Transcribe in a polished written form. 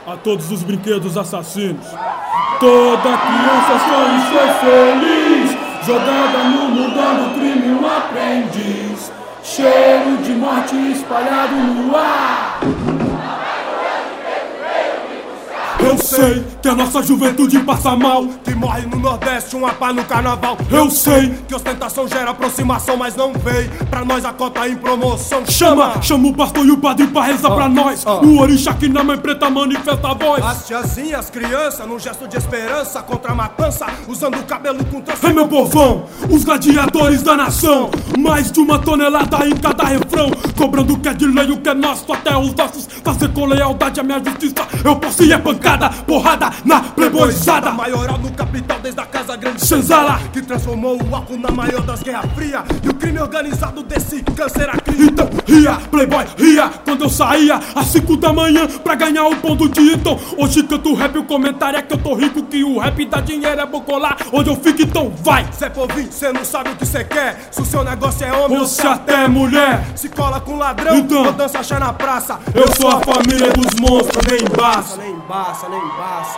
a todos os brinquedos assassinos. Toda criança sonha em ser feliz, jogada no mundão do crime um aprendiz. Cheiro de morte espalhado no ar. Eu sei que a nossa juventude passa mal, que morre no Nordeste, uma pá no Carnaval. Eu sei que ostentação gera aproximação, mas não veio pra nós a cota em promoção. Chama o pastor e o padre pra rezar pra nós. O orixá que na mãe preta manifesta a voz. As tiazinhas, crianças, num gesto de esperança contra a matança, usando o cabelo com trança. É meu povão, os gladiadores da nação. Mais de 1 tonelada em cada refrão, cobrando o que é de lei, o que é nosso, até os nossos. Fazer com lealdade a minha justiça. Eu posso ir é pancada, porrada na playboyzada. Maioral no capital desde a Casa Grande Senzala, que transformou o álcool na maior das guerras frias. E o crime organizado desse câncer aqui. Então ria, playboy, ria. Quando eu saía às 5 da manhã pra ganhar o pão do dia. Então hoje canto rap, o comentário é que eu tô rico, que o rap dá dinheiro, é bom colar onde eu fico, então vai. Cê povinho, cê não sabe o que cê quer. Se o seu negócio é homem ou se até mulher. Se cola com ladrão, então, ou dança achar na praça. Eu sou a família dos monstros, nem embaça. Nem embaça, nem embaça.